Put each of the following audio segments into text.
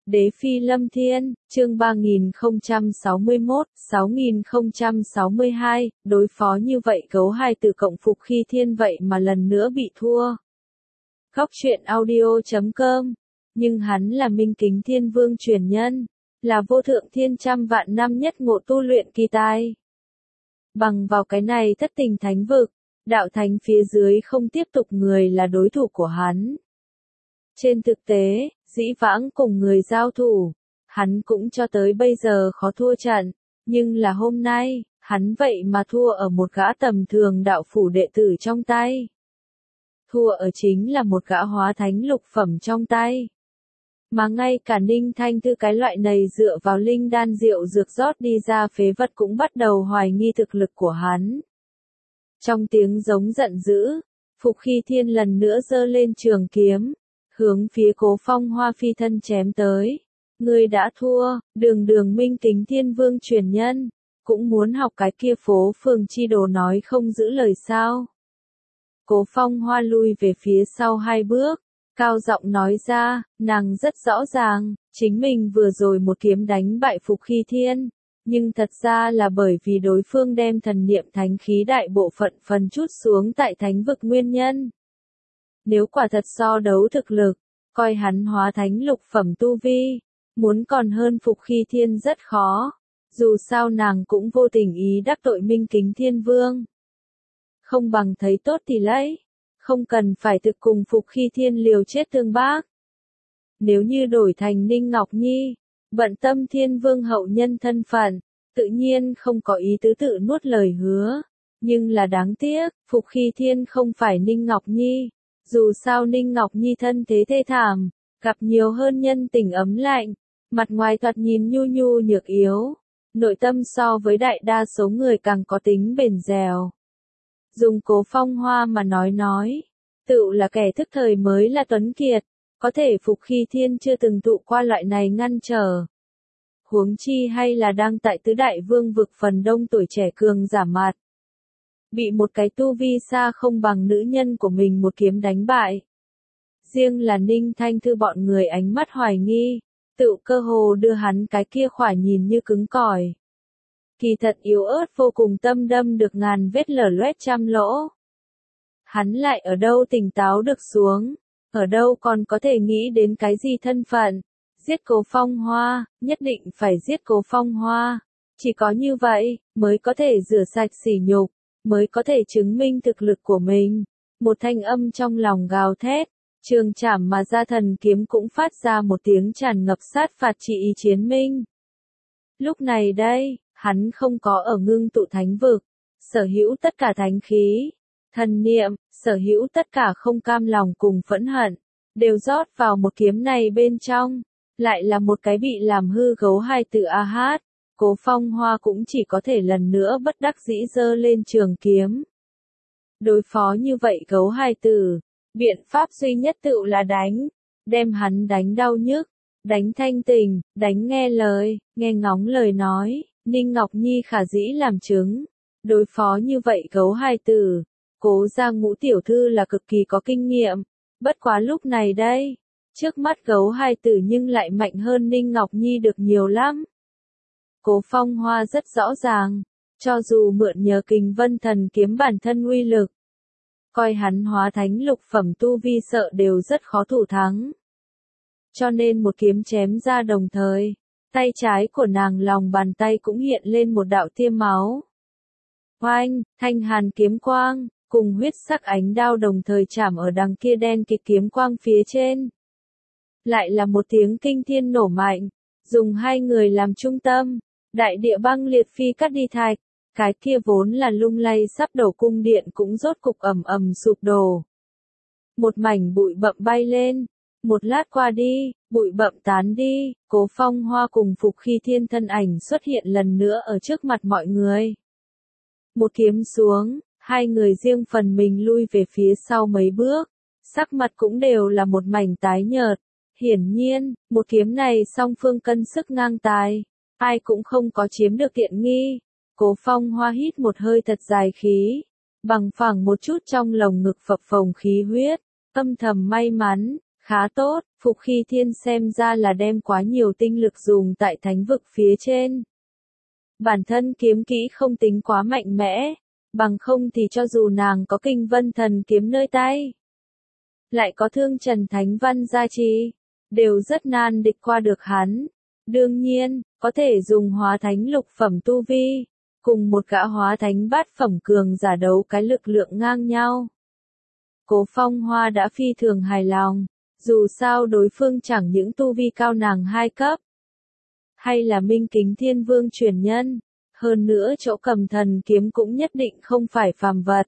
Đế Phi Lâm Thiên, chương 3061-6062, đối phó như vậy gấu hai từ cộng Phục Khi Thiên vậy mà lần nữa bị thua. Góc truyện audio.com, nhưng hắn là Minh Kính Thiên Vương truyền nhân, là vô thượng thiên trăm vạn năm nhất ngộ tu luyện kỳ tài. Bằng vào cái này thất tình thánh vực, đạo thánh phía dưới không tiếp tục người là đối thủ của hắn. Trên thực tế, dĩ vãng cùng người giao thủ, hắn cũng cho tới bây giờ khó thua trận, nhưng là hôm nay, hắn vậy mà thua ở một gã tầm thường đạo phủ đệ tử trong tay. Thua ở chính là một gã hóa thánh lục phẩm trong tay. Mà ngay cả Ninh Thanh Thư cái loại này dựa vào linh đan rượu dược rót đi ra phế vật cũng bắt đầu hoài nghi thực lực của hắn. Trong tiếng giống giận dữ, Phục Khi Thiên lần nữa giơ lên trường kiếm, hướng phía Cố Phong Hoa phi thân chém tới. Ngươi đã thua, đường Minh Kính Thiên Vương truyền nhân, cũng muốn học cái kia phố phường chi đồ nói không giữ lời sao. Cố Phong Hoa lui về phía sau 2 bước, cao giọng nói ra, nàng rất rõ ràng, chính mình vừa rồi một kiếm đánh bại Phục Khi Thiên, nhưng thật ra là bởi vì đối phương đem thần niệm thánh khí đại bộ phận phần chút xuống tại thánh vực nguyên nhân. Nếu quả thật so đấu thực lực, coi hắn hóa thánh lục phẩm tu vi, muốn còn hơn Phục Khi Thiên rất khó, dù sao nàng cũng vô tình ý đắc tội Minh Kính Thiên Vương. Không bằng thấy tốt thì lấy, không cần phải thực cùng Phục Khi Thiên liều chết tương bác. Nếu như đổi thành Ninh Ngọc Nhi, bận tâm Thiên Vương hậu nhân thân phận, tự nhiên không có ý tứ tự nuốt lời hứa, nhưng là đáng tiếc, Phục Khi Thiên không phải Ninh Ngọc Nhi. Dù sao Ninh Ngọc Nhi thân thế thê thảm, gặp nhiều hơn nhân tình ấm lạnh, mặt ngoài thoạt nhìn nhu nhu nhược yếu, nội tâm so với đại đa số người càng có tính bền dẻo. Dùng Cố Phong Hoa mà nói, tựu là kẻ thức thời mới là tuấn kiệt, có thể Phục Khi Thiên chưa từng tụ qua loại này ngăn trở. Huống chi hay là đang tại tứ đại vương vực phần đông tuổi trẻ cường giả mặt. Bị một cái tu vi xa không bằng nữ nhân của mình một kiếm đánh bại. Riêng là Ninh Thanh Thư bọn người ánh mắt hoài nghi, tự cơ hồ đưa hắn cái kia khỏa nhìn như cứng cỏi. Kỳ thật yếu ớt vô cùng tâm đâm được ngàn vết lở loét trăm lỗ. Hắn lại ở đâu tỉnh táo được xuống, ở đâu còn có thể nghĩ đến cái gì thân phận. Giết Cố Phong Hoa, nhất định phải giết Cố Phong Hoa. Chỉ có như vậy, mới có thể rửa sạch sỉ nhục, mới có thể chứng minh thực lực của mình. Một thanh âm trong lòng gào thét, trường chảm mà ra thần kiếm cũng phát ra một tiếng tràn ngập sát phạt trị ý chiến minh. Lúc này đây, hắn không có ở ngưng tụ thánh vực, sở hữu tất cả thánh khí, thần niệm, sở hữu tất cả không cam lòng cùng phẫn hận, đều rót vào một kiếm này bên trong, lại là một cái bị làm hư gấu hai từ a hát. Cố Phong Hoa cũng chỉ có thể lần nữa bất đắc dĩ giơ lên trường kiếm. Đối phó như vậy gấu hai tử, biện pháp duy nhất tựu là đánh, đem hắn đánh đau nhức, đánh thanh tình, đánh nghe lời, nghe ngóng lời nói, Ninh Ngọc Nhi khả dĩ làm chứng. Đối phó như vậy gấu hai tử, Cố gia Ngũ tiểu thư là cực kỳ có kinh nghiệm, bất quá lúc này đây, trước mắt gấu hai tử nhưng lại mạnh hơn Ninh Ngọc Nhi được nhiều lắm. Cố Phong Hoa rất rõ ràng, cho dù mượn nhờ Kình Vân Thần kiếm bản thân uy lực, coi hắn hóa thánh lục phẩm tu vi sợ đều rất khó thủ thắng. Cho nên một kiếm chém ra đồng thời, tay trái của nàng lòng bàn tay cũng hiện lên một đạo tiêm máu. Oanh, thanh hàn kiếm quang, cùng huyết sắc ánh đao đồng thời chạm ở đằng kia đen kịt kiếm quang phía trên. Lại là một tiếng kinh thiên nổ mạnh, dùng hai người làm trung tâm. Đại địa băng liệt phi cắt đi thạch, cái kia vốn là lung lay sắp đổ cung điện cũng rốt cục ầm ầm sụp đổ. Một mảnh bụi bậm bay lên, một lát qua đi, bụi bậm tán đi, Cố Phong Hoa cùng Phục Khi Thiên thân ảnh xuất hiện lần nữa ở trước mặt mọi người. Một kiếm xuống, hai người riêng phần mình lui về phía sau mấy bước, sắc mặt cũng đều là một mảnh tái nhợt. Hiển nhiên, một kiếm này song phương cân sức ngang tài. Ai cũng không có chiếm được tiện nghi. Cố Phong Hoa hít một hơi thật dài khí, bằng phẳng một chút trong lồng ngực phập phồng khí huyết, âm thầm may mắn, Khá tốt, Phục Hy Thiên xem ra là đem quá nhiều tinh lực dùng tại thánh vực phía trên. Bản thân kiếm kỹ không tính quá mạnh mẽ, bằng không thì cho dù nàng có kinh vân thần kiếm nơi tay, lại có thương trần thánh văn gia trì, đều rất nan địch qua được hắn. Đương nhiên, có thể dùng hóa thánh lục phẩm tu vi, cùng một gã hóa thánh bát phẩm cường giả đấu cái lực lượng ngang nhau. Cố Phong Hoa đã phi thường hài lòng, dù sao đối phương chẳng những tu vi cao nàng 2 cấp, hay là minh kính thiên vương truyền nhân, hơn nữa chỗ cầm thần kiếm cũng nhất định không phải phàm vật.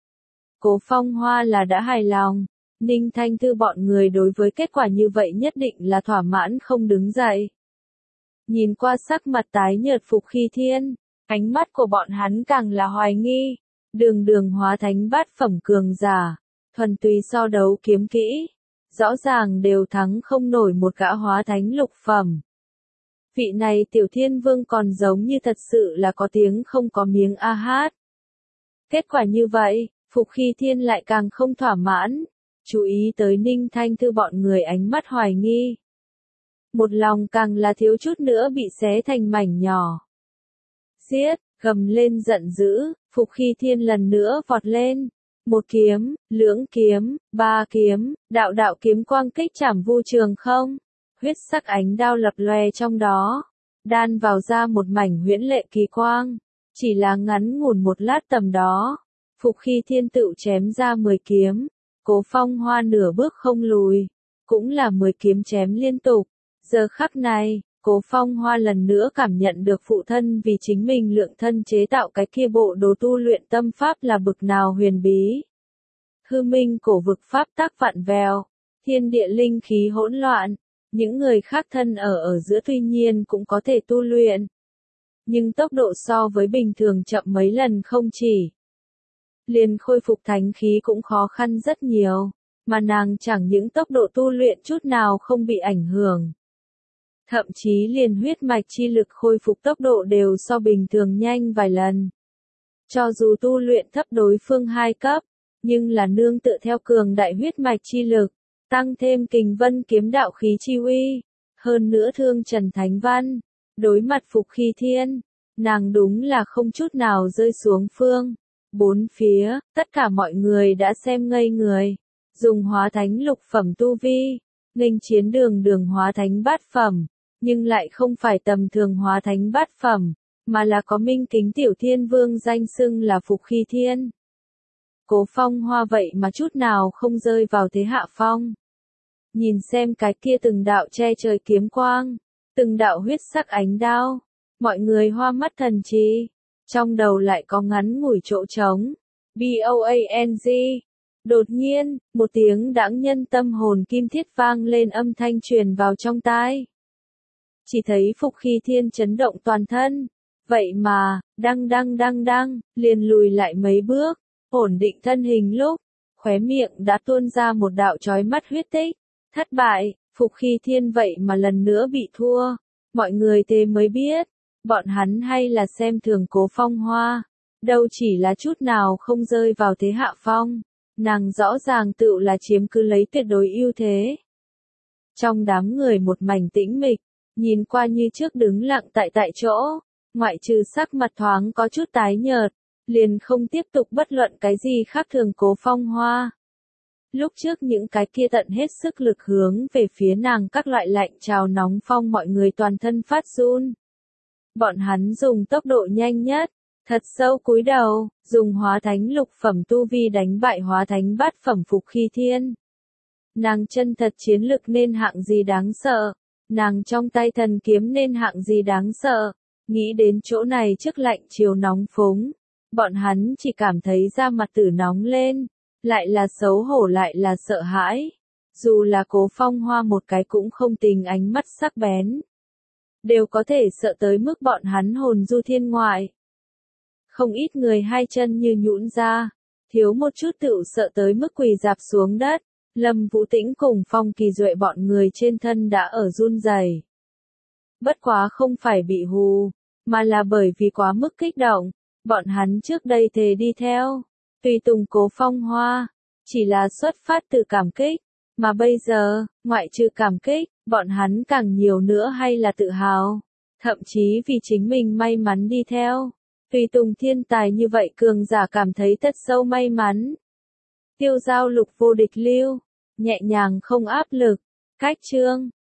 Cố Phong Hoa là đã hài lòng, Ninh Thanh Thư bọn người đối với kết quả như vậy nhất định là thỏa mãn không đứng dậy. Nhìn qua sắc mặt tái nhợt Phục Hy Thiên, ánh mắt của bọn hắn càng là hoài nghi, đường hóa thánh bát phẩm cường giả, thuần túy so đấu kiếm kỹ, rõ ràng đều thắng không nổi một gã hóa thánh lục phẩm. Vị này tiểu thiên vương còn giống như thật sự là có tiếng không có miếng a hát. Kết quả như vậy, Phục Hy Thiên lại càng không thỏa mãn, chú ý tới Ninh Thanh Thư bọn người ánh mắt hoài nghi. Một lòng càng là thiếu chút nữa bị xé thành mảnh nhỏ. Giết, gầm lên giận dữ, Phục Hy Thiên lần nữa vọt lên. 1 kiếm, lưỡng kiếm, 3 kiếm, đạo kiếm quang kích chảm vu trường không. Huyết sắc ánh đao lập lòe trong đó, đan vào ra một mảnh huyễn lệ kỳ quang. Chỉ là ngắn ngủn một lát tầm đó, Phục Hy Thiên tự chém ra 10 kiếm, Cố Phong Hoa nửa bước không lùi, cũng là 10 kiếm chém liên tục. Giờ khắc này, Cố Phong Hoa lần nữa cảm nhận được phụ thân vì chính mình lượng thân chế tạo cái kia bộ đồ tu luyện tâm pháp là bực nào huyền bí. Hư minh cổ vực pháp tác vặn vẹo, thiên địa linh khí hỗn loạn, những người khác thân ở giữa tuy nhiên cũng có thể tu luyện. Nhưng tốc độ so với bình thường chậm mấy lần không chỉ. Liền khôi phục thánh khí cũng khó khăn rất nhiều, mà nàng chẳng những tốc độ tu luyện chút nào không bị ảnh hưởng. Thậm chí liền huyết mạch chi lực khôi phục tốc độ đều so bình thường nhanh vài lần. Cho dù tu luyện thấp đối phương 2 cấp, nhưng là nương tựa theo cường đại huyết mạch chi lực, tăng thêm kình vân kiếm đạo khí chi uy, hơn nữa thương trần thánh văn, đối mặt Phục Hy Thiên, nàng đúng là không chút nào rơi xuống phương. 4 phía, tất cả mọi người đã xem ngây người, dùng hóa thánh lục phẩm tu vi, nghênh chiến đường hóa thánh bát phẩm, nhưng lại không phải tầm thường hóa thánh bát phẩm, mà là có minh kính tiểu thiên vương danh xưng là Phục Hy Thiên. Cố Phong Hoa vậy mà chút nào không rơi vào thế hạ phong. Nhìn xem cái kia từng đạo che trời kiếm quang, từng đạo huyết sắc ánh đao, mọi người hoa mắt thần trí, trong đầu lại có ngắn ngủi chỗ trống. BOANG. Đột nhiên, một tiếng đãng nhân tâm hồn kim thiết vang lên âm thanh truyền vào trong tai. Chỉ thấy Phục Hy Thiên chấn động toàn thân. Vậy mà, đăng, liền lùi lại mấy bước, ổn định thân hình lúc, khóe miệng đã tuôn ra một đạo chói mắt huyết tích. Thất bại, Phục Hy Thiên vậy mà lần nữa bị thua. Mọi người thế mới biết, bọn hắn hay là xem thường Cố Phong Hoa, đâu chỉ là chút nào không rơi vào thế hạ phong, nàng rõ ràng tự là chiếm cứ lấy tuyệt đối ưu thế. Trong đám người một mảnh tĩnh mịch, nhìn qua như trước đứng lặng tại chỗ, ngoại trừ sắc mặt thoáng có chút tái nhợt, liền không tiếp tục bất luận cái gì khác thường Cố Phong Hoa. Lúc trước những cái kia tận hết sức lực hướng về phía nàng các loại lạnh trào nóng phong mọi người toàn thân phát run. Bọn hắn dùng tốc độ nhanh nhất, thật sâu cúi đầu, dùng hóa thánh lục phẩm tu vi đánh bại hóa thánh bát phẩm Phục Hy Thiên. Nàng chân thật chiến lực nên hạng gì đáng sợ, nàng trong tay thần kiếm nên hạng gì đáng sợ. Nghĩ đến chỗ này trước lạnh chiều nóng phúng, bọn hắn chỉ cảm thấy da mặt tử nóng lên, lại là xấu hổ lại là sợ hãi. Dù là Cố Phong Hoa một cái cũng không tình ánh mắt sắc bén, đều có thể sợ tới mức bọn hắn hồn du thiên ngoại. Không ít người hai chân như nhũn ra, thiếu một chút tựu sợ tới mức quỳ rạp xuống đất. Lâm Vũ Tĩnh cùng Phong Kỳ Duệ bọn người trên thân đã ở run rẩy. Bất quá không phải bị hù, mà là bởi vì quá mức kích động, bọn hắn trước đây thề đi theo, tùy tùng Cố Phong Hoa, chỉ là xuất phát từ cảm kích, Mà bây giờ, ngoại trừ cảm kích, bọn hắn càng nhiều nữa hay là tự hào. Thậm chí vì chính mình may mắn đi theo. Tùy tùng thiên tài như vậy cường giả cảm thấy thật sâu may mắn. Tiêu giao lục vô địch lưu. Nhẹ nhàng không áp lực. Cách chương.